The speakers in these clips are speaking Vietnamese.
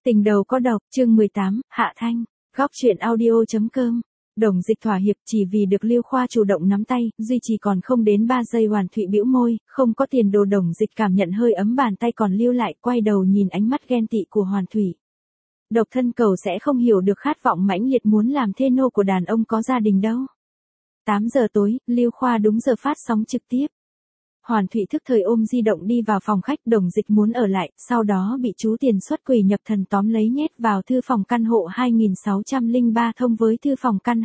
Tình đầu có độc, chương 18, Hạ Thanh, góc truyện audio.com. Đồng Dịch thỏa hiệp chỉ vì được Lưu Khoa chủ động nắm tay, duy trì còn không đến 3 giây Hoàn Thụy bĩu môi, không có tiền đồ. Đồng Dịch cảm nhận hơi ấm bàn tay còn lưu lại, quay đầu nhìn ánh mắt ghen tị của Hoàn Thụy. Độc thân cầu sẽ không hiểu được khát vọng mãnh liệt muốn làm thê nô của đàn ông có gia đình đâu. 8 giờ tối, Lưu Khoa đúng giờ phát sóng trực tiếp. Hoàn Thụy thức thời ôm di động đi vào phòng khách. Đồng Dịch muốn ở lại, sau đó bị chú tiền xuất quỷ nhập thần tóm lấy nhét vào thư phòng căn hộ 2603 thông với thư phòng căn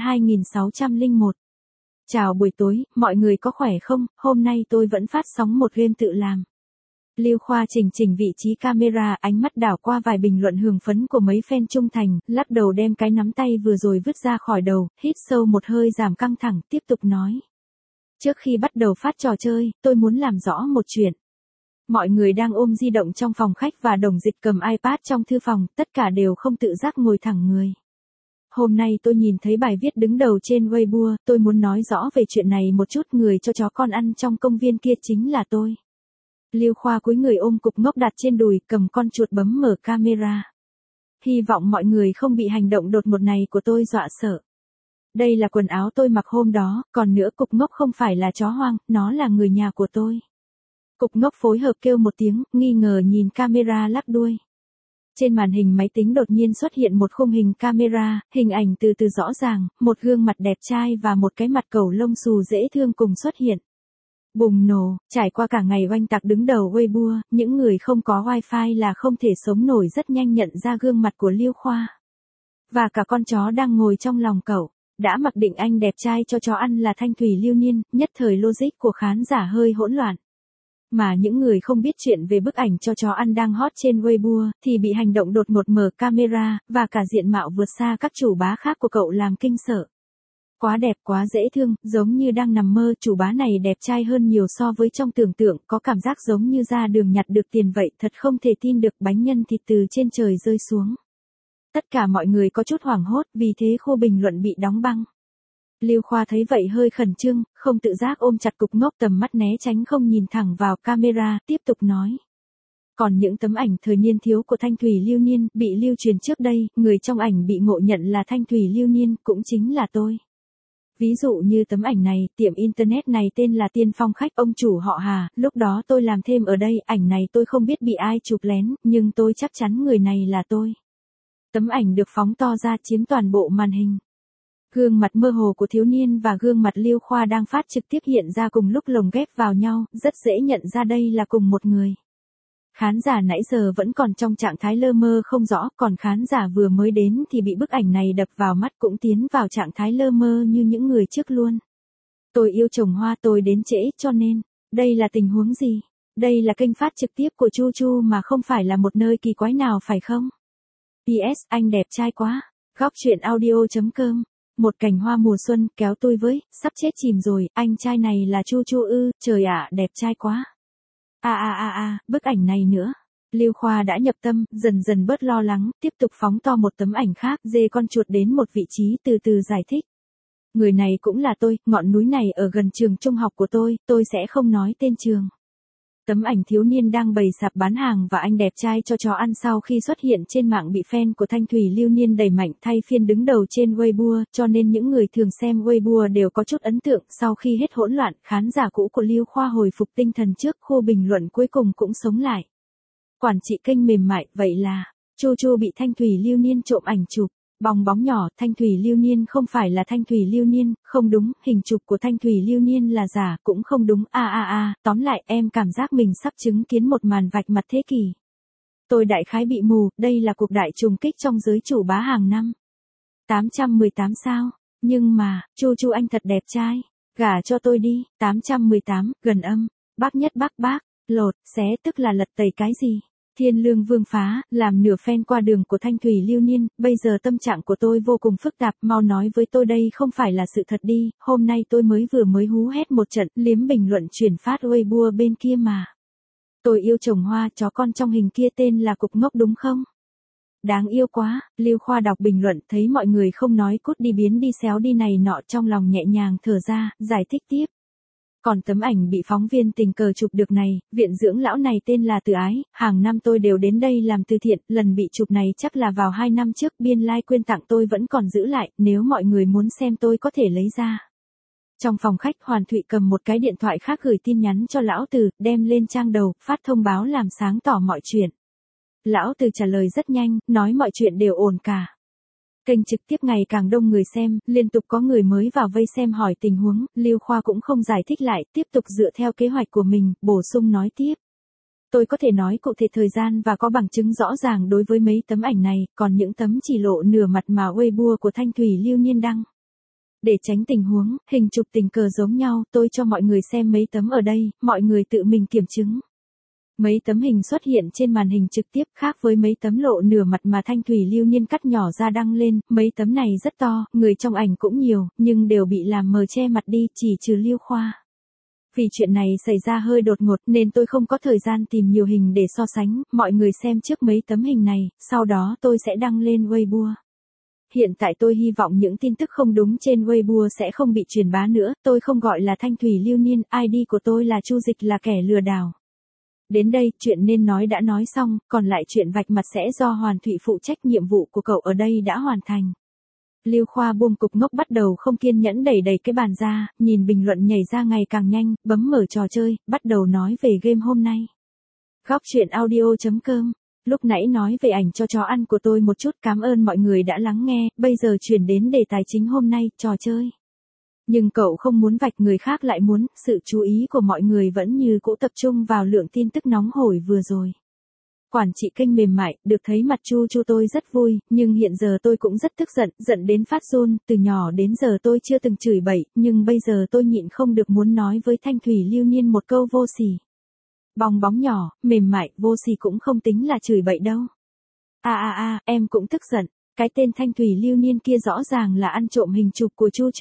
2601. Chào buổi tối, mọi người có khỏe không? Hôm nay tôi vẫn phát sóng một game tự làm. Lưu Khoa chỉnh vị trí camera, ánh mắt đảo qua vài bình luận hưởng phấn của mấy fan trung thành, lắc đầu đem cái nắm tay vừa rồi vứt ra khỏi đầu, hít sâu một hơi giảm căng thẳng, tiếp tục nói. Trước khi bắt đầu phát trò chơi, tôi muốn làm rõ một chuyện. Mọi người đang ôm di động trong phòng khách và Đồng Dịch cầm iPad trong thư phòng, tất cả đều không tự giác ngồi thẳng người. Hôm nay tôi nhìn thấy bài viết đứng đầu trên Weibo, tôi muốn nói rõ về chuyện này một chút. Người cho chó con ăn trong công viên kia chính là tôi. Lưu Khoa cúi người ôm cục ngốc đặt trên đùi, cầm con chuột bấm mở camera. Hy vọng mọi người không bị hành động đột ngột này của tôi dọa sợ. Đây là quần áo tôi mặc hôm đó, còn nữa cục ngốc không phải là chó hoang, nó là người nhà của tôi. Cục ngốc phối hợp kêu một tiếng, nghi ngờ nhìn camera lắc đuôi. Trên màn hình máy tính đột nhiên xuất hiện một khung hình camera, hình ảnh từ từ rõ ràng, một gương mặt đẹp trai và một cái mặt cẩu lông xù dễ thương cùng xuất hiện. Bùng nổ, trải qua cả ngày oanh tạc đứng đầu Weibo, những người không có wifi là không thể sống nổi rất nhanh nhận ra gương mặt của Lưu Khoa. Và cả con chó đang ngồi trong lòng cậu. Đã mặc định anh đẹp trai cho chó ăn là Thanh Thủy Lưu Niên, nhất thời logic của khán giả hơi hỗn loạn. Mà những người không biết chuyện về bức ảnh cho chó ăn đang hot trên Weibo, thì bị hành động đột ngột mở camera, và cả diện mạo vượt xa các chủ bá khác của cậu làm kinh sợ. Quá đẹp, quá dễ thương, giống như đang nằm mơ. Chủ bá này đẹp trai hơn nhiều so với trong tưởng tượng, có cảm giác giống như ra đường nhặt được tiền vậy, thật không thể tin được. Bánh nhân thịt từ trên trời rơi xuống. Tất cả mọi người có chút hoảng hốt, vì thế khu bình luận bị đóng băng. Lưu Khoa thấy vậy hơi khẩn trương, không tự giác ôm chặt cục ngốc, tầm mắt né tránh không nhìn thẳng vào camera, tiếp tục nói. Còn những tấm ảnh thời niên thiếu của Thanh Thủy Lưu Niên bị lưu truyền trước đây, người trong ảnh bị ngộ nhận là Thanh Thủy Lưu Niên, cũng chính là tôi. Ví dụ như tấm ảnh này, tiệm internet này tên là Tiên Phong Khách, ông chủ họ Hà, lúc đó tôi làm thêm ở đây, ảnh này tôi không biết bị ai chụp lén, nhưng tôi chắc chắn người này là tôi. Tấm ảnh được phóng to ra chiếm toàn bộ màn hình. Gương mặt mơ hồ của thiếu niên và gương mặt Lưu Khoa đang phát trực tiếp hiện ra cùng lúc lồng ghép vào nhau, rất dễ nhận ra đây là cùng một người. Khán giả nãy giờ vẫn còn trong trạng thái lơ mơ không rõ, còn khán giả vừa mới đến thì bị bức ảnh này đập vào mắt cũng tiến vào trạng thái lơ mơ như những người trước luôn. Tôi yêu trồng hoa, tôi đến trễ cho nên, đây là tình huống gì? Đây là kênh phát trực tiếp của Chu Chu mà không phải là một nơi kỳ quái nào phải không? PS, anh đẹp trai quá. Góc truyện audio.com. Một cành hoa mùa xuân, kéo tôi với, sắp chết chìm rồi, anh trai này là Chu Chu ư, trời ạ, đẹp trai quá. Bức ảnh này nữa. Lưu Khoa đã nhập tâm, dần dần bớt lo lắng, tiếp tục phóng to một tấm ảnh khác, dê con chuột đến một vị trí, từ từ giải thích. Người này cũng là tôi, ngọn núi này ở gần trường trung học của tôi sẽ không nói tên trường. Tấm ảnh thiếu niên đang bày sạp bán hàng và anh đẹp trai cho chó ăn sau khi xuất hiện trên mạng bị fan của Thanh Thủy Lưu Niên đẩy mạnh thay phiên đứng đầu trên Weibo, cho nên những người thường xem Weibo đều có chút ấn tượng. Sau khi hết hỗn loạn, khán giả cũ của Lưu Khoa hồi phục tinh thần trước khu bình luận cuối cùng cũng sống lại. Quản trị kênh mềm mại, vậy là, Chu Chu bị Thanh Thủy Lưu Niên trộm ảnh chụp. Bong bóng nhỏ, Thanh Thủy Lưu Niên không phải là Thanh Thủy Lưu Niên, không đúng, hình chụp của Thanh Thủy Lưu Niên là giả, cũng không đúng, tóm lại em cảm giác mình sắp chứng kiến một màn vạch mặt thế kỷ. Tôi đại khái bị mù, đây là cuộc đại trùng kích trong giới chủ bá hàng năm. 818 sao, nhưng mà, Chu Chu anh thật đẹp trai, gả cho tôi đi, 818, gần âm, bác nhất bác, lột, xé tức là lật tẩy cái gì? Thiên Lương Vương phá, làm nửa fan qua đường của Thanh Thủy Lưu Niên, bây giờ tâm trạng của tôi vô cùng phức tạp, mau nói với tôi đây không phải là sự thật đi, hôm nay tôi vừa mới hú hét một trận, liếm bình luận chuyển phát Weibo bên kia mà. Tôi yêu trồng hoa, chó con trong hình kia tên là Cục Ngốc đúng không? Đáng yêu quá, Lưu Khoa đọc bình luận thấy mọi người không nói cút đi biến đi xéo đi này nọ trong lòng nhẹ nhàng thở ra, giải thích tiếp. Còn tấm ảnh bị phóng viên tình cờ chụp được này, viện dưỡng lão này tên là Từ Ái, hàng năm tôi đều đến đây làm từ thiện, lần bị chụp này chắc là vào 2 năm trước, biên lai quyên tặng tôi vẫn còn giữ lại, nếu mọi người muốn xem tôi có thể lấy ra. Trong phòng khách Hoàn Thụy cầm một cái điện thoại khác gửi tin nhắn cho lão Từ, đem lên trang đầu, phát thông báo làm sáng tỏ mọi chuyện. Lão Từ trả lời rất nhanh, nói mọi chuyện đều ổn cả. Kênh trực tiếp ngày càng đông người xem, liên tục có người mới vào vây xem hỏi tình huống, Lưu Khoa cũng không giải thích lại, tiếp tục dựa theo kế hoạch của mình, bổ sung nói tiếp. Tôi có thể nói cụ thể thời gian và có bằng chứng rõ ràng đối với mấy tấm ảnh này, còn những tấm chỉ lộ nửa mặt mà Weibo của Thanh Thủy Lưu Niên đăng. Để tránh tình huống, hình chụp tình cờ giống nhau, tôi cho mọi người xem mấy tấm ở đây, mọi người tự mình kiểm chứng. Mấy tấm hình xuất hiện trên màn hình trực tiếp khác với mấy tấm lộ nửa mặt mà Thanh Thủy Lưu Niên cắt nhỏ ra đăng lên, mấy tấm này rất to, người trong ảnh cũng nhiều, nhưng đều bị làm mờ che mặt đi, chỉ trừ Lưu Khoa. Vì chuyện này xảy ra hơi đột ngột nên tôi không có thời gian tìm nhiều hình để so sánh, mọi người xem trước mấy tấm hình này, sau đó tôi sẽ đăng lên Weibo. Hiện tại tôi hy vọng những tin tức không đúng trên Weibo sẽ không bị truyền bá nữa, tôi không gọi là Thanh Thủy Lưu Niên, ID của tôi là Chu Dịch là kẻ lừa đảo. Đến đây, chuyện nên nói đã nói xong, còn lại chuyện vạch mặt sẽ do Hoàn Thụy phụ trách, nhiệm vụ của cậu ở đây đã hoàn thành. Lưu Khoa buông cục ngốc bắt đầu không kiên nhẫn đẩy cái bàn ra, nhìn bình luận nhảy ra ngày càng nhanh, bấm mở trò chơi, bắt đầu nói về game hôm nay. Góc truyện audio.com. Lúc nãy nói về ảnh cho chó ăn của tôi một chút, cảm ơn mọi người đã lắng nghe, bây giờ chuyển đến đề tài chính hôm nay, trò chơi. Nhưng cậu không muốn vạch, người khác lại muốn, sự chú ý của mọi người vẫn như cũ tập trung vào lượng tin tức nóng hổi vừa rồi. Quản trị kênh mềm mại, được thấy mặt Chu tôi rất vui, nhưng hiện giờ tôi cũng rất tức giận, giận đến phát run, từ nhỏ đến giờ tôi chưa từng chửi bậy, nhưng bây giờ tôi nhịn không được muốn nói với Thanh Thủy Lưu Niên một câu vô sỉ. Bong bóng nhỏ, mềm mại, vô sỉ cũng không tính là chửi bậy đâu. Em cũng tức giận, cái tên Thanh Thủy Lưu Niên kia rõ ràng là ăn trộm hình chụp của Chu.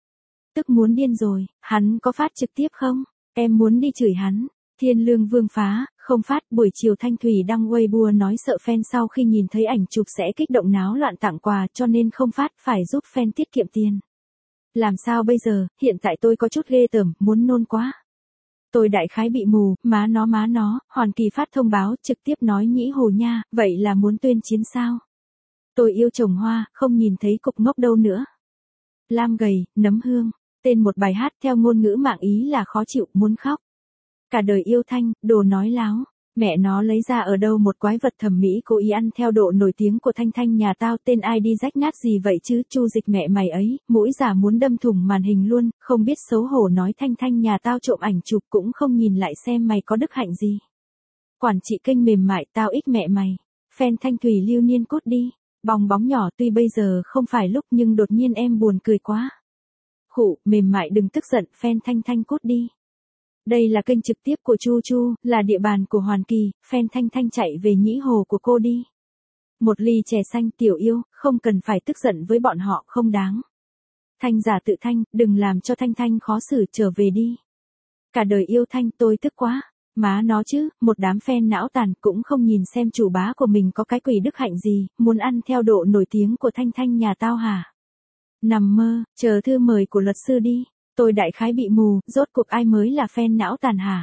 Tức muốn điên rồi, hắn có phát trực tiếp không? Em muốn đi chửi hắn. Thiên Lương Vương phá, không phát, buổi chiều Thanh Thủy đăng Weibo nói sợ fan sau khi nhìn thấy ảnh chụp sẽ kích động náo loạn tặng quà cho nên không phát, phải giúp fan tiết kiệm tiền. Làm sao bây giờ, hiện tại tôi có chút ghê tởm, muốn nôn quá. Tôi đại khái bị mù, má nó, Hoàn Kỳ phát thông báo, trực tiếp nói nhĩ hồ nha, vậy là muốn tuyên chiến sao? Tôi yêu trồng hoa, không nhìn thấy cục ngốc đâu nữa. Lam gầy, nấm hương, tên một bài hát theo ngôn ngữ mạng Ý là khó chịu, muốn khóc. Cả đời yêu Thanh, đồ nói láo. Mẹ nó lấy ra ở đâu một quái vật thẩm mỹ cố ý ăn theo độ nổi tiếng của Thanh nhà tao, tên ai đi rách nát gì vậy chứ, Chu Dịch mẹ mày ấy, mũi giả muốn đâm thủng màn hình luôn, không biết xấu hổ nói Thanh nhà tao trộm ảnh chụp cũng không nhìn lại xem mày có đức hạnh gì. Quản trị kênh mềm mại, tao ích mẹ mày. Fan Thanh Thủy Lưu Niên cút đi. Bong bóng nhỏ, tuy bây giờ không phải lúc nhưng đột nhiên em buồn cười quá. Khụ, mềm mại đừng tức giận, fan Thanh cút đi. Đây là kênh trực tiếp của Chu, là địa bàn của Hoàn Kỳ, fan Thanh chạy về nhĩ hồ của cô đi. Một ly chè xanh, tiểu yêu, không cần phải tức giận với bọn họ, không đáng. Thanh giả tự Thanh, đừng làm cho Thanh khó xử, trở về đi. Cả đời yêu Thanh, tôi tức quá. Má nó chứ, một đám fan não tàn cũng không nhìn xem chủ bá của mình có cái quỷ đức hạnh gì, muốn ăn theo độ nổi tiếng của Thanh nhà tao hả? Nằm mơ, chờ thư mời của luật sư đi. Tôi đại khái bị mù, rốt cuộc ai mới là fan não tàn hả?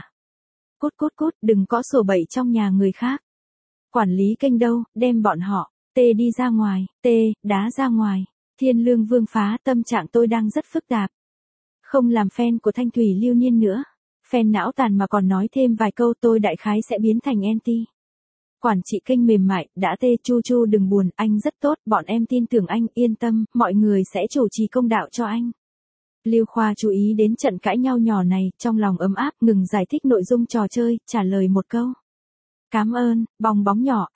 Cút, đừng có sổ bậy trong nhà người khác. Quản lý kênh đâu, đem bọn họ, đi ra ngoài, đá ra ngoài. Thiên Lương Vương phá, tâm trạng tôi đang rất phức tạp. Không làm fan của Thanh Thủy Lưu Niên nữa. Fan não tàn mà còn nói thêm vài câu tôi đại khái sẽ biến thành anti. Quản trị kênh mềm mại, đã Chu đừng buồn, anh rất tốt, bọn em tin tưởng anh, yên tâm, mọi người sẽ chủ trì công đạo cho anh. Lưu Khoa chú ý đến trận cãi nhau nhỏ này, trong lòng ấm áp, ngừng giải thích nội dung trò chơi, trả lời một câu. Cảm ơn, bong bóng nhỏ,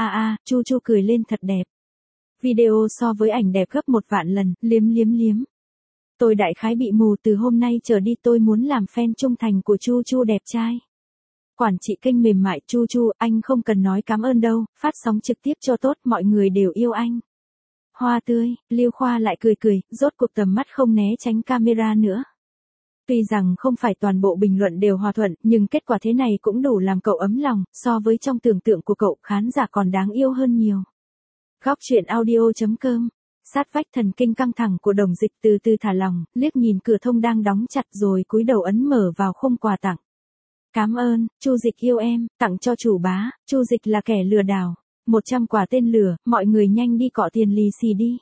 Chu cười lên thật đẹp. Video so với ảnh đẹp gấp 1 vạn lần, liếm. Tôi đại khái bị mù, từ hôm nay trở đi tôi muốn làm fan trung thành của Chu đẹp trai. Quản trị kênh mềm mại, Chu, anh không cần nói cảm ơn đâu, phát sóng trực tiếp cho tốt, mọi người đều yêu anh. Hoa tươi, Lưu Khoa lại cười, rốt cuộc tầm mắt không né tránh camera nữa. Tuy rằng không phải toàn bộ bình luận đều hòa thuận, nhưng kết quả thế này cũng đủ làm cậu ấm lòng, so với trong tưởng tượng của cậu, khán giả còn đáng yêu hơn nhiều. Góc truyện audio.com Sát vách thần kinh căng thẳng của Đồng Dịch từ từ thả lỏng, liếc nhìn cửa thông đang đóng chặt rồi cúi đầu ấn mở vào khung quà tặng. Cảm ơn, Chu Dịch yêu em, tặng cho chủ bá, Chu Dịch là kẻ lừa đảo. 100 quả tên lửa, mọi người nhanh đi cọ tiền lì xì đi.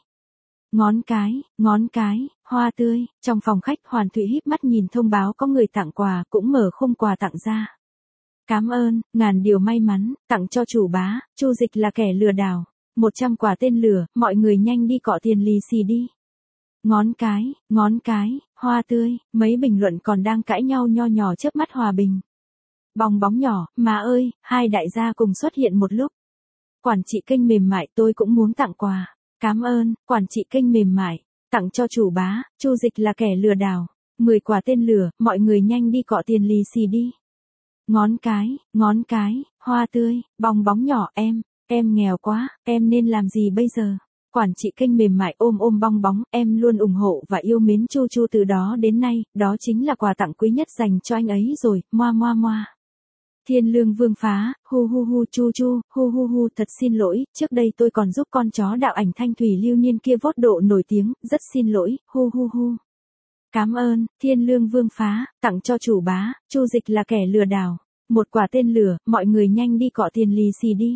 Ngón cái, hoa tươi, trong phòng khách Hoàn Thụy híp mắt nhìn thông báo có người tặng quà, cũng mở khung quà tặng ra. Cảm ơn, ngàn điều may mắn, tặng cho chủ bá, Chu Dịch là kẻ lừa đảo. 100 quả tên lửa, mọi người nhanh đi cọ tiền lì xì đi. Ngón cái, hoa tươi, mấy bình luận còn đang cãi nhau nho nhỏ chớp mắt hòa bình. Bong bóng nhỏ, má ơi, hai đại gia cùng xuất hiện một lúc. Quản trị kênh mềm mại tôi cũng muốn tặng quà. Cảm ơn, quản trị kênh mềm mại, tặng cho chủ bá, Chu Dịch là kẻ lừa đảo. 10 quả tên lửa, mọi người nhanh đi cọ tiền lì xì đi. Ngón cái, hoa tươi, bong bóng nhỏ em nghèo quá, em nên làm gì bây giờ? Quản trị kênh mềm mại ôm bong bóng, em luôn ủng hộ và yêu mến Chu Chu từ đó đến nay, đó chính là quà tặng quý nhất dành cho anh ấy rồi, moa moa moa. Thiên Lương Vương Phá, hu hu hu Chu Chu, hu hu hu thật xin lỗi, trước đây tôi còn giúp con chó đạo ảnh Thanh Thủy Lưu Niên kia vót độ nổi tiếng, rất xin lỗi, hu hu hu. Cảm ơn, Thiên Lương Vương Phá, tặng cho chủ bá, Chu Dịch là kẻ lừa đảo. 1 quả tên lửa, mọi người nhanh đi cọ tiền lì xì đi.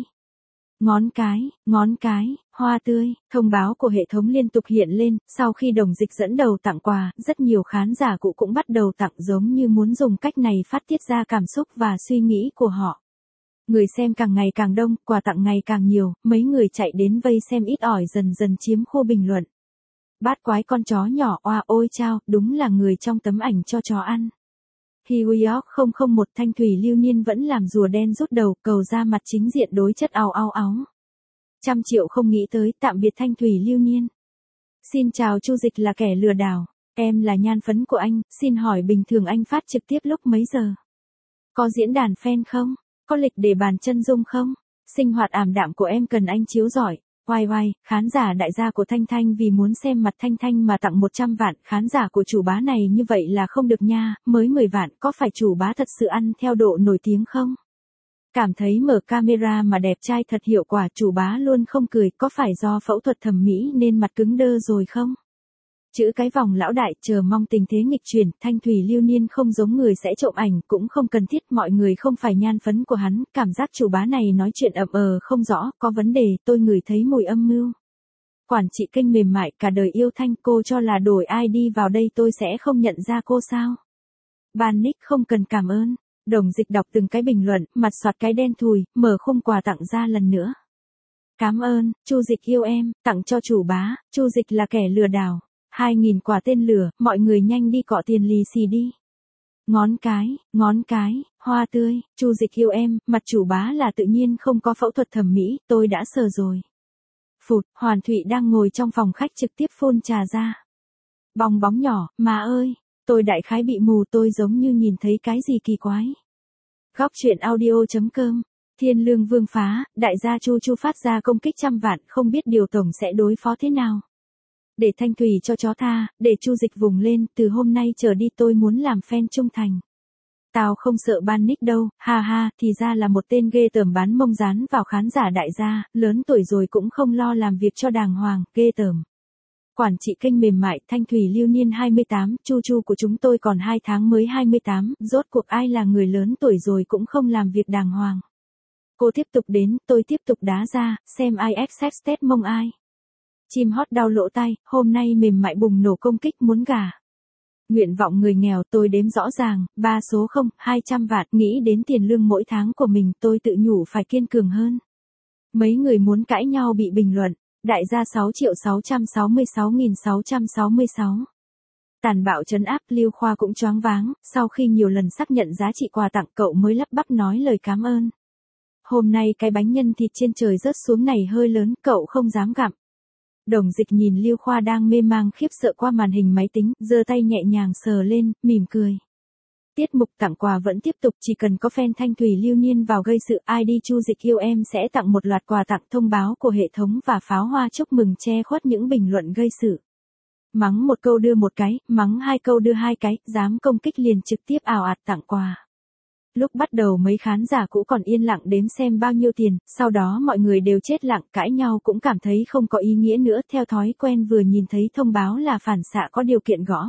Ngón cái, hoa tươi, thông báo của hệ thống liên tục hiện lên, sau khi Đồng Dịch dẫn đầu tặng quà, rất nhiều khán giả cụ cũng bắt đầu tặng giống như muốn dùng cách này phát tiết ra cảm xúc và suy nghĩ của họ. Người xem càng ngày càng đông, quà tặng ngày càng nhiều, mấy người chạy đến vây xem ít ỏi dần dần chiếm khu bình luận. Bát quái con chó nhỏ oa ôi chao, đúng là người trong tấm ảnh cho chó ăn. Hiwiok 001 Thanh Thủy Lưu Niên vẫn làm rùa đen rút đầu, cầu ra mặt chính diện đối chất áo. 100 triệu không nghĩ tới, tạm biệt Thanh Thủy Lưu Niên. Xin chào Chu Dịch là kẻ lừa đảo, em là nhan phấn của anh, xin hỏi bình thường anh phát trực tiếp lúc mấy giờ? Có diễn đàn fan không? Có lịch để bàn chân dung không? Sinh hoạt ảm đạm của em cần anh chiếu giỏi. Oai, khán giả đại gia của Thanh Thanh vì muốn xem mặt Thanh Thanh mà tặng 100 vạn, khán giả của chủ bá này như vậy là không được nha, mới 10 vạn, có phải chủ bá thật sự ăn theo độ nổi tiếng không? Cảm thấy mở camera mà đẹp trai thật hiệu quả, chủ bá luôn không cười, có phải do phẫu thuật thẩm mỹ nên mặt cứng đơ rồi không? Chữ cái vòng lão đại, chờ mong tình thế nghịch chuyển, Thanh Thủy Lưu Niên không giống người sẽ trộm ảnh, cũng không cần thiết, mọi người không phải nhan phấn của hắn, cảm giác chủ bá này nói chuyện không rõ, có vấn đề, tôi ngửi thấy mùi âm mưu. Quản trị kênh mềm mại, cả đời yêu Thanh, cô cho là đổi ID vào đây tôi sẽ không nhận ra cô sao? Ban nick không cần cảm ơn. Đồng Dịch đọc từng cái bình luận, mặt soạt cái đen thùi, mở khung quà tặng ra lần nữa. Cảm ơn, Chu Dịch yêu em, tặng cho chủ bá, Chu Dịch là kẻ lừa đảo. 2.000 quả tên lửa, mọi người nhanh đi cọ tiền lì xì đi. Ngón cái, hoa tươi, Chu Dịch yêu em, mặt chủ bá là tự nhiên không có phẫu thuật thẩm mỹ, tôi đã sờ rồi. Phụt, Hoàn Thụy đang ngồi trong phòng khách trực tiếp phun trà ra. Bong bóng nhỏ, má ơi, tôi đại khái bị mù, tôi giống như nhìn thấy cái gì kỳ quái. Góc truyện audio.com, Thiên Lương Vương Phá, đại gia Chu Chu phát ra công kích 100 vạn, không biết điều tổng sẽ đối phó thế nào. Để Thanh Thủy cho chó tha, để Chu Dịch vùng lên, từ hôm nay trở đi tôi muốn làm fan trung thành. Tao không sợ ban nick đâu, ha ha, thì ra là một tên ghê tởm bán mông dán vào khán giả đại gia, lớn tuổi rồi cũng không lo làm việc cho đàng hoàng, ghê tởm. Quản trị kênh mềm mại, Thanh Thủy Lưu Niên 28, Chu Chu của chúng tôi còn 2 tháng mới 28, rốt cuộc ai là người lớn tuổi rồi cũng không làm việc đàng hoàng. Cô tiếp tục đến, tôi tiếp tục đá ra, xem ai access test mông ai. Chim hót đau lỗ tai, hôm nay mềm mại bùng nổ công kích muốn gả. Nguyện vọng người nghèo tôi đếm rõ ràng, 3 số 0, 200 vạn, nghĩ đến tiền lương mỗi tháng của mình tôi tự nhủ phải kiên cường hơn. Mấy người muốn cãi nhau bị bình luận, đại gia 6.666.666. Tàn bạo trấn áp, Lưu Khoa cũng choáng váng, sau khi nhiều lần xác nhận giá trị quà tặng cậu mới lắp bắp nói lời cảm ơn. Hôm nay cái bánh nhân thịt trên trời rớt xuống này hơi lớn, cậu không dám gặm. Đồng Dịch nhìn Lưu Khoa đang mê mang khiếp sợ qua màn hình máy tính, giơ tay nhẹ nhàng sờ lên, mỉm cười. Tiết mục tặng quà vẫn tiếp tục, chỉ cần có fan Thanh Thủy Lưu Niên vào gây sự, ID Chu Dịch yêu em sẽ tặng một loạt quà tặng, thông báo của hệ thống và pháo hoa chúc mừng che khuất những bình luận gây sự. Mắng một câu đưa một cái, mắng 2 câu đưa 2 cái, dám công kích liền trực tiếp ào ạt tặng quà. Lúc bắt đầu mấy khán giả cũ còn yên lặng đếm xem bao nhiêu tiền, sau đó mọi người đều chết lặng, cãi nhau cũng cảm thấy không có ý nghĩa nữa, theo thói quen vừa nhìn thấy thông báo là phản xạ có điều kiện gõ.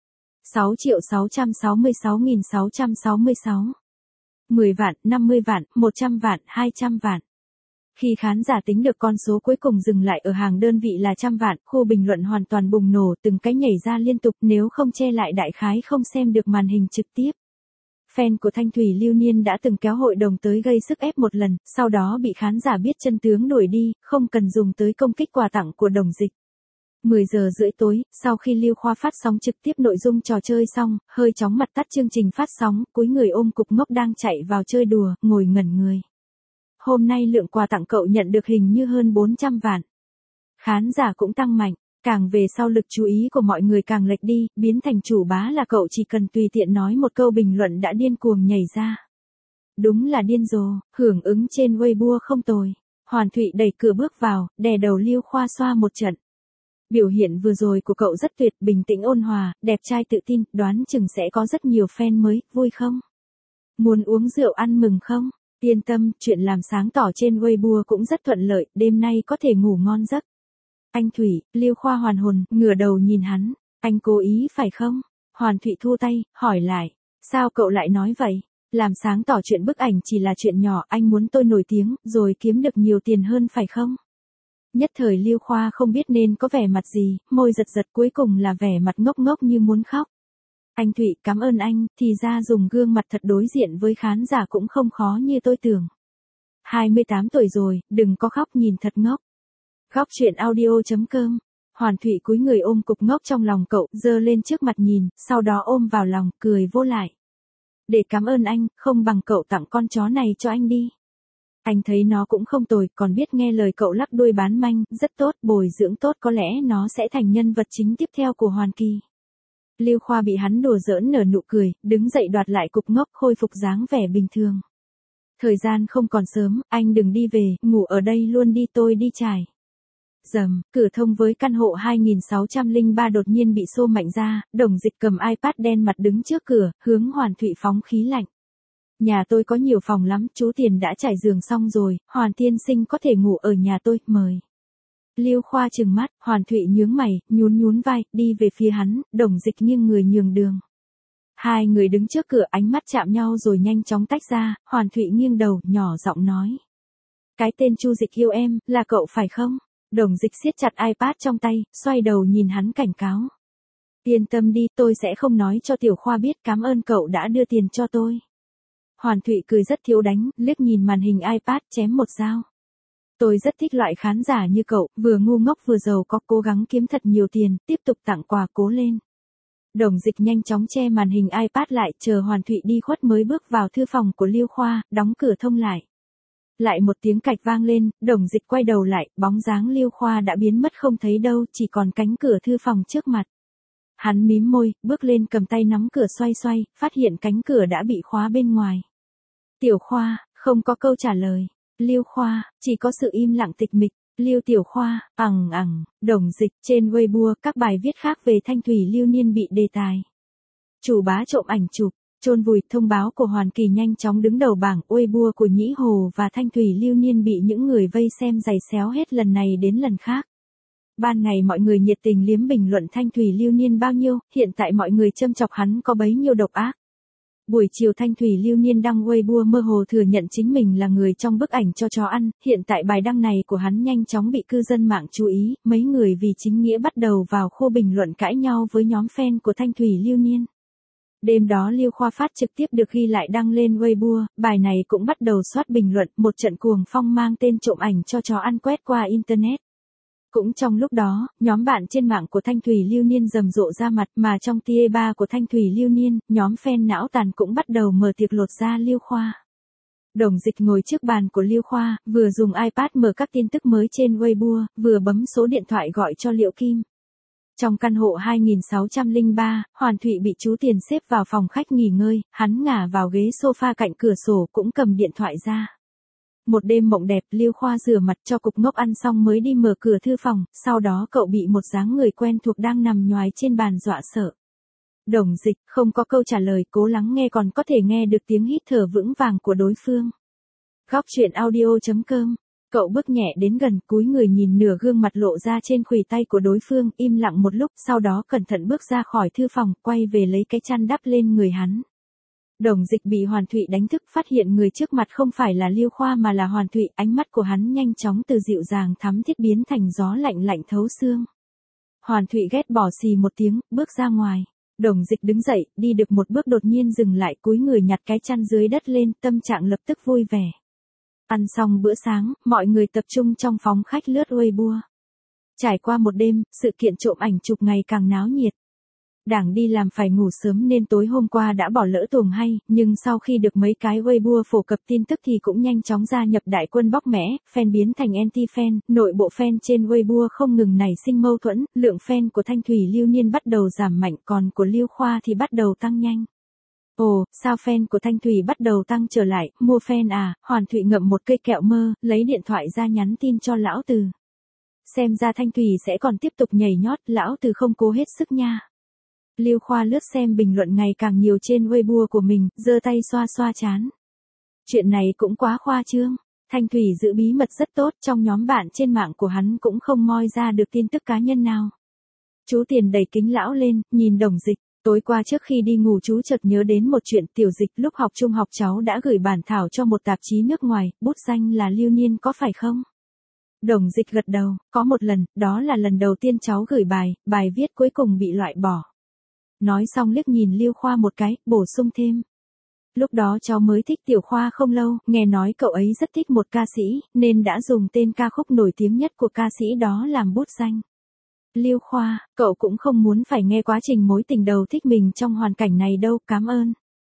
6.666.666. 10 vạn, 50 vạn, 100 vạn, 200 vạn. Khi khán giả tính được con số cuối cùng dừng lại ở hàng đơn vị là trăm vạn, khu bình luận hoàn toàn bùng nổ, từng cái nhảy ra liên tục, nếu không che lại đại khái không xem được màn hình trực tiếp. Fan của Thanh Thủy Lưu Niên đã từng kéo hội đồng tới gây sức ép một lần, sau đó bị khán giả biết chân tướng đuổi đi, không cần dùng tới công kích quà tặng của Đồng Dịch. 10 giờ rưỡi tối, sau khi Lưu Khoa phát sóng trực tiếp nội dung trò chơi xong, hơi chóng mặt tắt chương trình phát sóng, cúi người ôm cục ngốc đang chạy vào chơi đùa, ngồi ngẩn người. Hôm nay lượng quà tặng cậu nhận được hình như hơn 400 vạn. Khán giả cũng tăng mạnh, càng về sau lực chú ý của mọi người càng lệch đi, biến thành chủ bá là cậu chỉ cần tùy tiện nói một câu bình luận đã điên cuồng nhảy ra. Đúng là điên rồ, hưởng ứng trên Weibo không tồi. Hoàn Thụy đẩy cửa bước vào, đè đầu Lưu Khoa xoa một trận. Biểu hiện vừa rồi của cậu rất tuyệt, bình tĩnh ôn hòa, đẹp trai tự tin, đoán chừng sẽ có rất nhiều fan mới, vui không? Muốn uống rượu ăn mừng không? Yên tâm, chuyện làm sáng tỏ trên Weibo cũng rất thuận lợi, đêm nay có thể ngủ ngon giấc. Anh Thủy, Lưu Khoa hoàn hồn, ngửa đầu nhìn hắn, anh cố ý phải không? Hoàn Thụy thu tay, hỏi lại, sao cậu lại nói vậy? Làm sáng tỏ chuyện bức ảnh chỉ là chuyện nhỏ, anh muốn tôi nổi tiếng, rồi kiếm được nhiều tiền hơn phải không? Nhất thời Lưu Khoa không biết nên có vẻ mặt gì, môi giật giật cuối cùng là vẻ mặt ngốc ngốc như muốn khóc. Anh Thụy, cảm ơn anh, thì ra dùng gương mặt thật đối diện với khán giả cũng không khó như tôi tưởng. 28 tuổi rồi, đừng có khóc nhìn thật ngốc. Góc chuyện audio.com. Hoàn Thụy cúi người ôm cục ngốc trong lòng cậu, giơ lên trước mặt nhìn, sau đó ôm vào lòng, cười vô lại. Để cảm ơn anh, không bằng cậu tặng con chó này cho anh đi. Anh thấy nó cũng không tồi, còn biết nghe lời cậu lắc đuôi bán manh, rất tốt, bồi dưỡng tốt có lẽ nó sẽ thành nhân vật chính tiếp theo của Hoàn Kỳ. Lưu Khoa bị hắn đùa giỡn nở nụ cười, đứng dậy đoạt lại cục ngốc, khôi phục dáng vẻ bình thường. Thời gian không còn sớm, anh đừng đi về, ngủ ở đây luôn đi, tôi đi trải. Rầm, cửa thông với căn hộ 2603 đột nhiên bị xô mạnh ra, Đồng Dịch cầm iPad đen mặt đứng trước cửa, hướng Hoàn Thụy phóng khí lạnh. Nhà tôi có nhiều phòng lắm, chú Tiền đã trải giường xong rồi, Hoàn tiên sinh có thể ngủ ở nhà tôi, mời. Lưu Khoa trừng mắt, Hoàn Thụy nhướng mày, nhún vai, đi về phía hắn, Đồng Dịch nghiêng người nhường đường. Hai người đứng trước cửa, ánh mắt chạm nhau rồi nhanh chóng tách ra, Hoàn Thụy nghiêng đầu, nhỏ giọng nói. Cái tên Chu Dịch yêu em, là cậu phải không? Đồng Dịch siết chặt iPad trong tay, xoay đầu nhìn hắn cảnh cáo. Yên tâm đi, tôi sẽ không nói cho Tiểu Khoa biết, cảm ơn cậu đã đưa tiền cho tôi. Hoàn Thụy cười rất thiếu đánh, liếc nhìn màn hình iPad, chém một dao. Tôi rất thích loại khán giả như cậu, vừa ngu ngốc vừa giàu có, cố gắng kiếm thật nhiều tiền, tiếp tục tặng quà, cố lên. Đồng Dịch nhanh chóng che màn hình iPad lại, chờ Hoàn Thụy đi khuất mới bước vào thư phòng của Lưu Khoa, đóng cửa thông lại. Lại một tiếng cạch vang lên, Đồng Dịch quay đầu lại, bóng dáng Lưu Khoa đã biến mất không thấy đâu, chỉ còn cánh cửa thư phòng trước mặt. Hắn mím môi, bước lên cầm tay nắm cửa xoay, phát hiện cánh cửa đã bị khóa bên ngoài. Tiểu Khoa, không có câu trả lời. Lưu Khoa, chỉ có sự im lặng tịch mịch. Lưu Tiểu Khoa, Đồng Dịch, trên Weibo, các bài viết khác về Thanh Thủy Lưu Niên bị đề tài. Chủ bá trộm ảnh chụp, chôn vùi, thông báo của Hoàn Kỳ nhanh chóng đứng đầu bảng, Weibo của Nhĩ Hồ và Thanh Thủy Lưu Niên bị những người vây xem giày xéo hết lần này đến lần khác. Ban ngày mọi người nhiệt tình liếm bình luận Thanh Thủy Lưu Niên bao nhiêu, hiện tại mọi người châm chọc hắn có bấy nhiêu độc ác. Buổi chiều Thanh Thủy Lưu Niên đăng Weibo mơ hồ thừa nhận chính mình là người trong bức ảnh cho chó ăn, hiện tại bài đăng này của hắn nhanh chóng bị cư dân mạng chú ý, mấy người vì chính nghĩa bắt đầu vào khu bình luận cãi nhau với nhóm fan của Thanh Thủy Lưu Niên. Đêm đó Lưu Khoa phát trực tiếp được ghi lại đăng lên Weibo, bài này cũng bắt đầu soát bình luận, một trận cuồng phong mang tên trộm ảnh cho chó ăn quét qua Internet. Cũng trong lúc đó, nhóm bạn trên mạng của Thanh Thủy Lưu Niên rầm rộ ra mặt, mà trong tia 3 của Thanh Thủy Lưu Niên, nhóm fan não tàn cũng bắt đầu mở tiệc lột da Lưu Khoa. Đồng Dịch ngồi trước bàn của Lưu Khoa, vừa dùng iPad mở các tin tức mới trên Weibo, vừa bấm số điện thoại gọi cho Liệu Kim. Trong căn hộ 2603, Hoàn Thụy bị chú Tiền xếp vào phòng khách nghỉ ngơi, hắn ngả vào ghế sofa cạnh cửa sổ cũng cầm điện thoại ra. Một đêm mộng đẹp, Lưu Khoa rửa mặt cho cục ngốc ăn xong mới đi mở cửa thư phòng, sau đó cậu bị một dáng người quen thuộc đang nằm nhoài trên bàn dọa sợ. Đồng Dịch không có câu trả lời, cố lắng nghe còn có thể nghe được tiếng hít thở vững vàng của đối phương. Góc truyện audio.com. Cậu bước nhẹ đến gần, cúi người nhìn nửa gương mặt lộ ra trên khuỷu tay của đối phương, im lặng một lúc, sau đó cẩn thận bước ra khỏi thư phòng, quay về lấy cái chăn đắp lên người hắn. Đồng Dịch bị Hoàn Thụy đánh thức, phát hiện người trước mặt không phải là Lưu Khoa mà là Hoàn Thụy, ánh mắt của hắn nhanh chóng từ dịu dàng thắm thiết biến thành gió lạnh lạnh thấu xương. Hoàn Thụy ghét bỏ xì một tiếng, bước ra ngoài. Đồng Dịch đứng dậy, đi được một bước đột nhiên dừng lại, cúi người nhặt cái chăn dưới đất lên, tâm trạng lập tức vui vẻ. Ăn xong bữa sáng, mọi người tập trung trong phòng khách lướt Weibo. Trải qua một đêm, sự kiện trộm ảnh chụp ngày càng náo nhiệt. Đảng đi làm phải ngủ sớm nên tối hôm qua đã bỏ lỡ tuồng hay, nhưng sau khi được mấy cái Weibo phổ cập tin tức thì cũng nhanh chóng gia nhập đại quân bóc mẽ, fan biến thành anti-fan, nội bộ fan trên Weibo không ngừng nảy sinh mâu thuẫn, lượng fan của Thanh Thủy Lưu Niên bắt đầu giảm mạnh, còn của Lưu Khoa thì bắt đầu tăng nhanh. Ồ, sao fan của Thanh Thủy bắt đầu tăng trở lại, mua fan à? Hoàn Thụy ngậm một cây kẹo mơ, lấy điện thoại ra nhắn tin cho lão Từ. Xem ra Thanh Thủy sẽ còn tiếp tục nhảy nhót, lão Từ không cố hết sức nha. Lưu Khoa lướt xem bình luận ngày càng nhiều trên Weibo của mình, giơ tay xoa xoa trán. Chuyện này cũng quá khoa trương. Thanh Thủy giữ bí mật rất tốt, trong nhóm bạn trên mạng của hắn cũng không moi ra được tin tức cá nhân nào. Chú Tiền đẩy kính lão lên, nhìn Đồng Dịch. Tối qua trước khi đi ngủ chú chợt nhớ đến một chuyện. Tiểu Dịch lúc học trung học cháu đã gửi bản thảo cho một tạp chí nước ngoài, bút danh là Lưu Niên có phải không? Đồng Dịch gật đầu, có một lần, đó là lần đầu tiên cháu gửi bài viết cuối cùng bị loại bỏ. Nói xong liếc nhìn Lưu Khoa một cái, bổ sung thêm. Lúc đó cháu mới thích Tiểu Khoa không lâu, nghe nói cậu ấy rất thích một ca sĩ, nên đã dùng tên ca khúc nổi tiếng nhất của ca sĩ đó làm bút danh. Lưu Khoa, cậu cũng không muốn phải nghe quá trình mối tình đầu thích mình trong hoàn cảnh này đâu, cảm ơn.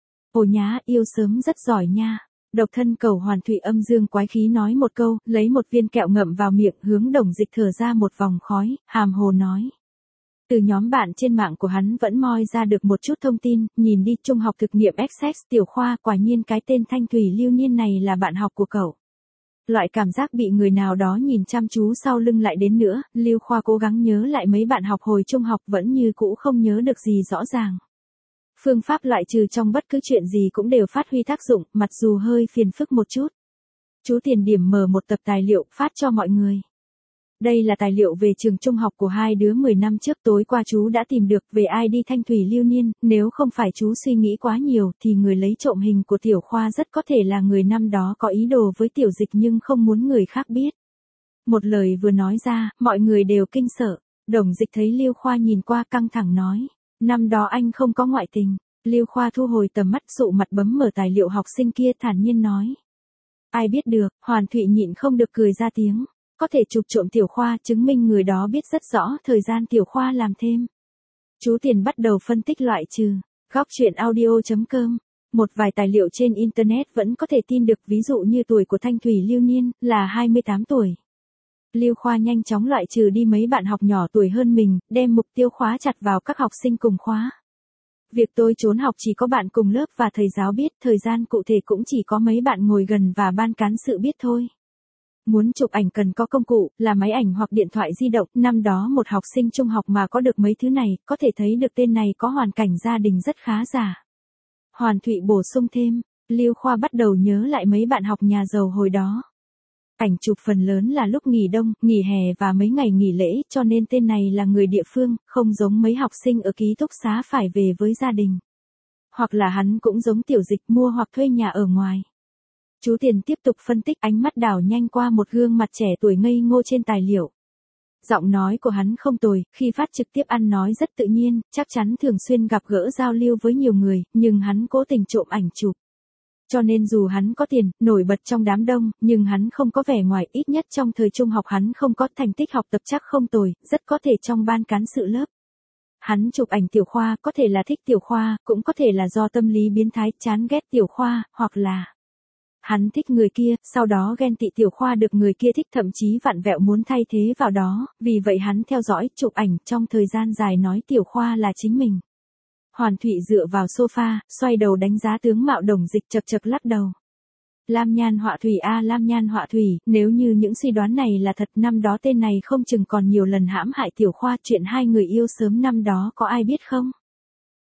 Ồ nhá, yêu sớm rất giỏi nha. Độc thân cầu Hoàn Thụy âm dương quái khí nói một câu, lấy một viên kẹo ngậm vào miệng, hướng Đồng Dịch thở ra một vòng khói, hàm hồ nói. Từ nhóm bạn trên mạng của hắn vẫn moi ra được một chút thông tin, nhìn đi, trung học thực nghiệm XX Tiểu Khoa, quả nhiên cái tên Thanh Thủy Lưu Niên này là bạn học của cậu. Loại cảm giác bị người nào đó nhìn chăm chú sau lưng lại đến nữa, Lưu Khoa cố gắng nhớ lại mấy bạn học hồi trung học vẫn như cũ không nhớ được gì rõ ràng. Phương pháp loại trừ trong bất cứ chuyện gì cũng đều phát huy tác dụng, mặc dù hơi phiền phức một chút. Chú Tiền điểm mở một tập tài liệu phát cho mọi người. Đây là tài liệu về trường trung học của hai đứa 10 năm trước, tối qua chú đã tìm được về ID Thanh Thủy Lưu Niên, nếu không phải chú suy nghĩ quá nhiều thì người lấy trộm hình của Tiểu Khoa rất có thể là người năm đó có ý đồ với Tiểu Dịch nhưng không muốn người khác biết. Một lời vừa nói ra, mọi người đều kinh sợ. Đồng Dịch thấy Lưu Khoa nhìn qua căng thẳng nói, năm đó anh không có ngoại tình. Lưu Khoa thu hồi tầm mắt, sụ mặt bấm mở tài liệu học sinh kia thản nhiên nói. Ai biết được, Hoàn Thụy nhịn không được cười ra tiếng. Có thể chụp trộm Tiểu Khoa, chứng minh người đó biết rất rõ thời gian Tiểu Khoa làm thêm. Chú Tiền bắt đầu phân tích loại trừ. Góc truyện audio.com. Một vài tài liệu trên Internet vẫn có thể tin được, ví dụ như tuổi của Thanh Thủy Lưu Niên là 28 tuổi. Lưu Khoa nhanh chóng loại trừ đi mấy bạn học nhỏ tuổi hơn mình, đem mục tiêu khóa chặt vào các học sinh cùng khóa. Việc tôi trốn học chỉ có bạn cùng lớp và thầy giáo biết, thời gian cụ thể cũng chỉ có mấy bạn ngồi gần và ban cán sự biết thôi. Muốn chụp ảnh cần có công cụ, là máy ảnh hoặc điện thoại di động, năm đó một học sinh trung học mà có được mấy thứ này, có thể thấy được tên này có hoàn cảnh gia đình rất khá giả. Hoàn Thụy bổ sung thêm, Lưu Khoa bắt đầu nhớ lại mấy bạn học nhà giàu hồi đó. Ảnh chụp phần lớn là lúc nghỉ đông, nghỉ hè và mấy ngày nghỉ lễ, cho nên tên này là người địa phương, không giống mấy học sinh ở ký túc xá phải về với gia đình. Hoặc là hắn cũng giống Tiểu Dịch mua hoặc thuê nhà ở ngoài. Chú Tiền tiếp tục phân tích, ánh mắt đảo nhanh qua một gương mặt trẻ tuổi ngây ngô trên tài liệu. Giọng nói của hắn không tồi, khi phát trực tiếp ăn nói rất tự nhiên, chắc chắn thường xuyên gặp gỡ giao lưu với nhiều người, nhưng hắn cố tình trộm ảnh chụp. Cho nên dù hắn có tiền, nổi bật trong đám đông, nhưng hắn không có vẻ ngoài, ít nhất trong thời trung học hắn không có thành tích học tập chắc không tồi, rất có thể trong ban cán sự lớp. Hắn chụp ảnh Tiểu Khoa, có thể là thích Tiểu Khoa, cũng có thể là do tâm lý biến thái, chán ghét Tiểu Khoa, hoặc là hắn thích người kia, sau đó ghen tị Tiểu Khoa được người kia thích, thậm chí vặn vẹo muốn thay thế vào đó, vì vậy hắn theo dõi, chụp ảnh trong thời gian dài nói Tiểu Khoa là chính mình. Hoàn Thụy dựa vào sofa, xoay đầu đánh giá tướng mạo Đồng Dịch, chật chật lắc đầu. Lam Nhan Họa Thủy a Lam Nhan Họa Thủy, nếu như những suy đoán này là thật, năm đó tên này không chừng còn nhiều lần hãm hại Tiểu Khoa, chuyện hai người yêu sớm năm đó có ai biết không?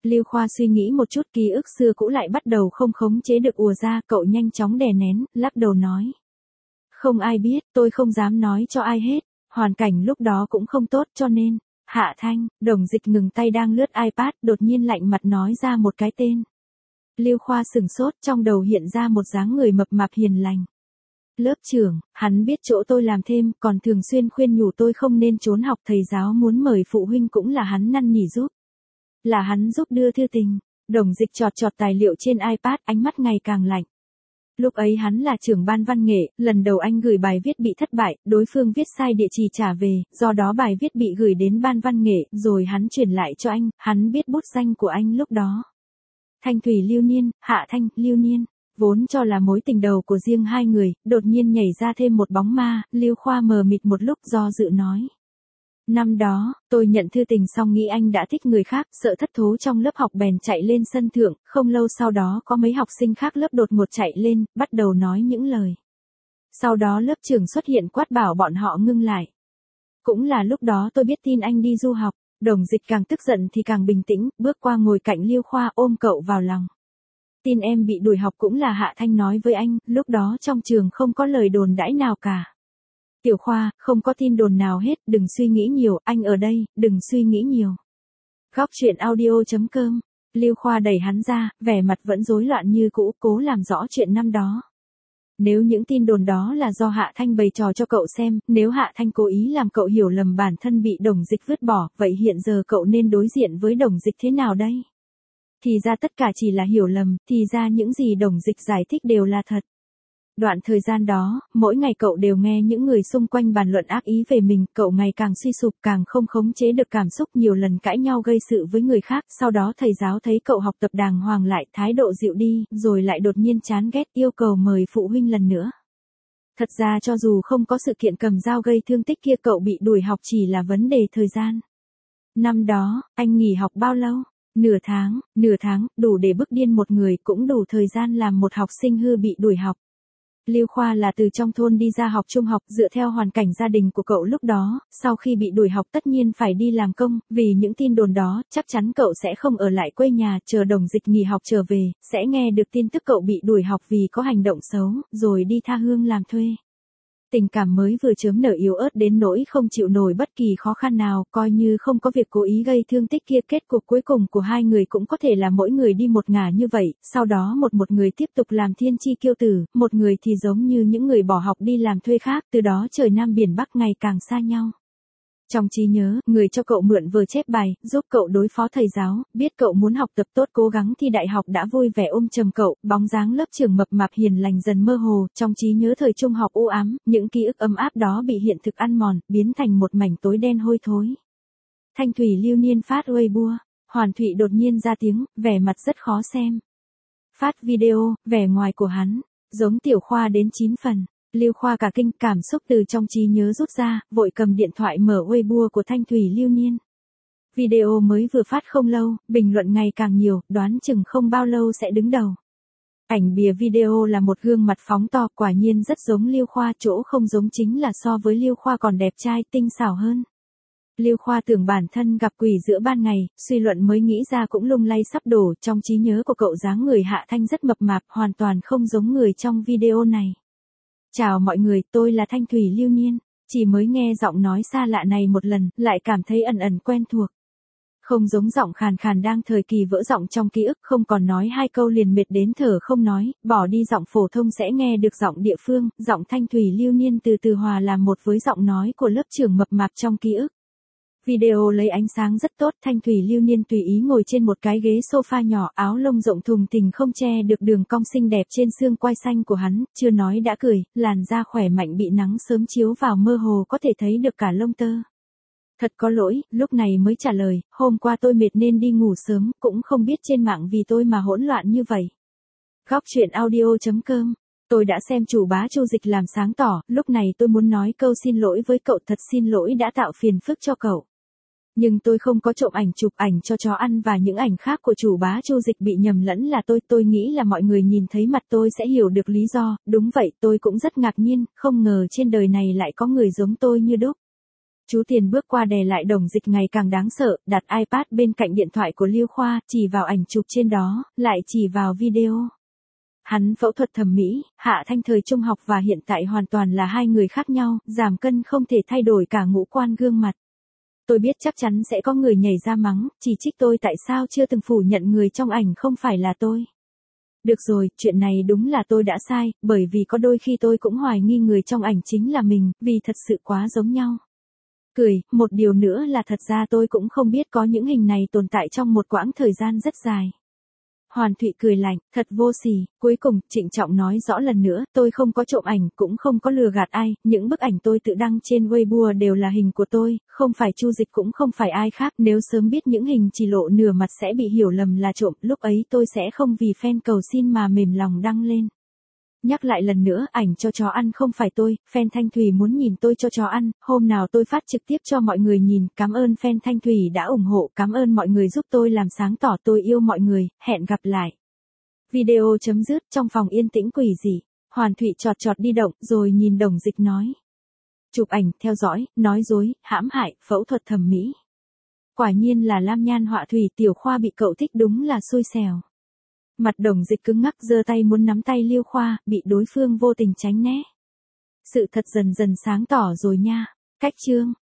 Lưu Khoa suy nghĩ một chút, ký ức xưa cũ lại bắt đầu không khống chế được ùa ra, cậu nhanh chóng đè nén, lắc đầu nói. Không ai biết, tôi không dám nói cho ai hết, hoàn cảnh lúc đó cũng không tốt cho nên, Hạ Thanh. Đồng Dịch ngừng tay đang lướt iPad, đột nhiên lạnh mặt nói ra một cái tên. Lưu Khoa sừng sốt, trong đầu hiện ra một dáng người mập mạp hiền lành. Lớp trưởng, hắn biết chỗ tôi làm thêm, còn thường xuyên khuyên nhủ tôi không nên trốn học, thầy giáo muốn mời phụ huynh cũng là hắn năn nỉ giúp. Là hắn giúp đưa thư tình. Đồng Dịch chọt chọt tài liệu trên iPad, ánh mắt ngày càng lạnh. Lúc ấy hắn là trưởng ban văn nghệ, lần đầu anh gửi bài viết bị thất bại, đối phương viết sai địa chỉ trả về, do đó bài viết bị gửi đến ban văn nghệ, rồi hắn chuyển lại cho anh, hắn biết bút danh của anh lúc đó. Thanh Thủy Lưu Niên, Hạ Thanh, Lưu Niên. Vốn cho là mối tình đầu của riêng hai người, đột nhiên nhảy ra thêm một bóng ma, Lưu Khoa mờ mịt một lúc do dự nói. Năm đó, tôi nhận thư tình xong nghĩ anh đã thích người khác, sợ thất thố trong lớp học bèn chạy lên sân thượng, không lâu sau đó có mấy học sinh khác lớp đột ngột chạy lên, bắt đầu nói những lời. Sau đó lớp trưởng xuất hiện quát bảo bọn họ ngưng lại. Cũng là lúc đó tôi biết tin anh đi du học. Đồng Dịch càng tức giận thì càng bình tĩnh, bước qua ngồi cạnh Lưu Khoa ôm cậu vào lòng. Tin em bị đuổi học cũng là Hạ Thanh nói với anh, lúc đó trong trường không có lời đồn đãi nào cả. Tiểu Khoa, không có tin đồn nào hết, đừng suy nghĩ nhiều, anh ở đây, đừng suy nghĩ nhiều. Góc truyện audio.com, Lưu Khoa đẩy hắn ra, vẻ mặt vẫn rối loạn như cũ, cố làm rõ chuyện năm đó. Nếu những tin đồn đó là do Hạ Thanh bày trò cho cậu xem, nếu Hạ Thanh cố ý làm cậu hiểu lầm bản thân bị Đồng Dịch vứt bỏ, vậy hiện giờ cậu nên đối diện với Đồng Dịch thế nào đây? Thì ra tất cả chỉ là hiểu lầm, thì ra những gì Đồng Dịch giải thích đều là thật. Đoạn thời gian đó, mỗi ngày cậu đều nghe những người xung quanh bàn luận ác ý về mình, cậu ngày càng suy sụp, càng không khống chế được cảm xúc, nhiều lần cãi nhau gây sự với người khác, sau đó thầy giáo thấy cậu học tập đàng hoàng lại, thái độ dịu đi, rồi lại đột nhiên chán ghét, yêu cầu mời phụ huynh lần nữa. Thật ra cho dù không có sự kiện cầm dao gây thương tích kia, cậu bị đuổi học chỉ là vấn đề thời gian. Năm đó, anh nghỉ học bao lâu? Nửa tháng, đủ để bức điên một người, cũng đủ thời gian làm một học sinh hư bị đuổi học. Lưu Khoa là từ trong thôn đi ra học trung học, dựa theo hoàn cảnh gia đình của cậu lúc đó, sau khi bị đuổi học tất nhiên phải đi làm công, vì những tin đồn đó, chắc chắn cậu sẽ không ở lại quê nhà, chờ Đồng Dịch nghỉ học trở về, sẽ nghe được tin tức cậu bị đuổi học vì có hành động xấu, rồi đi tha hương làm thuê. Tình cảm mới vừa chớm nở yếu ớt đến nỗi không chịu nổi bất kỳ khó khăn nào, coi như không có việc cố ý gây thương tích kia, kết cục cuối cùng của hai người cũng có thể là mỗi người đi một ngả như vậy, sau đó một người tiếp tục làm thiên chi kiêu tử, một người thì giống như những người bỏ học đi làm thuê khác, từ đó trời Nam biển Bắc ngày càng xa nhau. Trong trí nhớ, người cho cậu mượn vở chép bài, giúp cậu đối phó thầy giáo, biết cậu muốn học tập tốt cố gắng thi đại học đã vui vẻ ôm chầm cậu, bóng dáng lớp trưởng mập mạp hiền lành dần mơ hồ, trong trí nhớ thời trung học u ám, những ký ức ấm áp đó bị hiện thực ăn mòn, biến thành một mảnh tối đen hôi thối. Thanh Thủy Lưu Niên phát Weibo, Hoàn Thụy đột nhiên ra tiếng, vẻ mặt rất khó xem. Phát video, vẻ ngoài của hắn, giống Tiểu Khoa đến 9 phần. Lưu Khoa cả kinh, cảm xúc từ trong trí nhớ rút ra, vội cầm điện thoại mở Weibo của Thanh Thủy Lưu Niên. Video mới vừa phát không lâu, bình luận ngày càng nhiều, đoán chừng không bao lâu sẽ đứng đầu. Ảnh bìa video là một gương mặt phóng to, quả nhiên rất giống Lưu Khoa, chỗ không giống chính là so với Lưu Khoa còn đẹp trai, tinh xảo hơn. Lưu Khoa tưởng bản thân gặp quỷ giữa ban ngày, suy luận mới nghĩ ra cũng lung lay sắp đổ, trong trí nhớ của cậu dáng người Hạ Thanh rất mập mạp, hoàn toàn không giống người trong video này. Chào mọi người, tôi là Thanh Thủy Lưu Niên, chỉ mới nghe giọng nói xa lạ này một lần, lại cảm thấy ẩn ẩn quen thuộc. Không giống giọng khàn khàn đang thời kỳ vỡ giọng trong ký ức, không còn nói hai câu liền mệt đến thở không nói, bỏ đi giọng phổ thông sẽ nghe được giọng địa phương, giọng Thanh Thủy Lưu Niên từ từ hòa làm một với giọng nói của lớp trưởng mập mạp trong ký ức. Video lấy ánh sáng rất tốt, Thanh Thủy Lưu Niên tùy ý ngồi trên một cái ghế sofa nhỏ, áo lông rộng thùng thình không che được đường cong xinh đẹp trên xương quai xanh của hắn, chưa nói đã cười, làn da khỏe mạnh bị nắng sớm chiếu vào mơ hồ có thể thấy được cả lông tơ. Thật có lỗi, lúc này mới trả lời, hôm qua tôi mệt nên đi ngủ sớm, cũng không biết trên mạng vì tôi mà hỗn loạn như vậy. Góc truyện audio.com, tôi đã xem chủ bá Chu Dịch làm sáng tỏ, lúc này tôi muốn nói câu xin lỗi với cậu, thật xin lỗi đã tạo phiền phức cho cậu. Nhưng tôi không có trộm ảnh chụp ảnh cho chó ăn và những ảnh khác của chủ bá Chu Dịch bị nhầm lẫn là tôi nghĩ là mọi người nhìn thấy mặt tôi sẽ hiểu được lý do, đúng vậy tôi cũng rất ngạc nhiên, không ngờ trên đời này lại có người giống tôi như đúc. Chú Tiền bước qua đè lại Đồng Dịch ngày càng đáng sợ, đặt iPad bên cạnh điện thoại của Lưu Khoa, chỉ vào ảnh chụp trên đó, lại chỉ vào video. Hắn phẫu thuật thẩm mỹ, Hạ Thanh thời trung học và hiện tại hoàn toàn là hai người khác nhau, giảm cân không thể thay đổi cả ngũ quan gương mặt. Tôi biết chắc chắn sẽ có người nhảy ra mắng, chỉ trích tôi tại sao chưa từng phủ nhận người trong ảnh không phải là tôi. Được rồi, chuyện này đúng là tôi đã sai, bởi vì có đôi khi tôi cũng hoài nghi người trong ảnh chính là mình, vì thật sự quá giống nhau. Cười, một điều nữa là thật ra tôi cũng không biết có những hình này tồn tại trong một quãng thời gian rất dài. Hoàn Thụy cười lạnh, thật vô sỉ, cuối cùng, trịnh trọng nói rõ lần nữa, tôi không có trộm ảnh, cũng không có lừa gạt ai, những bức ảnh tôi tự đăng trên Weibo đều là hình của tôi, không phải Chu Dịch cũng không phải ai khác, nếu sớm biết những hình chỉ lộ nửa mặt sẽ bị hiểu lầm là trộm, lúc ấy tôi sẽ không vì fan cầu xin mà mềm lòng đăng lên. Nhắc lại lần nữa, ảnh cho chó ăn không phải tôi, fan Thanh Thủy muốn nhìn tôi cho chó ăn, hôm nào tôi phát trực tiếp cho mọi người nhìn, cảm ơn fan Thanh Thủy đã ủng hộ, cảm ơn mọi người giúp tôi làm sáng tỏ tôi yêu mọi người, hẹn gặp lại. Video chấm dứt, trong phòng yên tĩnh quỷ dị, Hoàn Thụy chọt chọt đi động, rồi nhìn Đồng Dịch nói. Chụp ảnh, theo dõi, nói dối, hãm hại, phẫu thuật thẩm mỹ. Quả nhiên là lam nhan họa thủy, Tiểu Khoa bị cậu thích đúng là xui xẻo. Mặt Đồng Dịch cứng ngắc, giơ tay muốn nắm tay Lưu Khoa, bị đối phương vô tình tránh né. Sự thật dần dần sáng tỏ rồi nha. Cách chương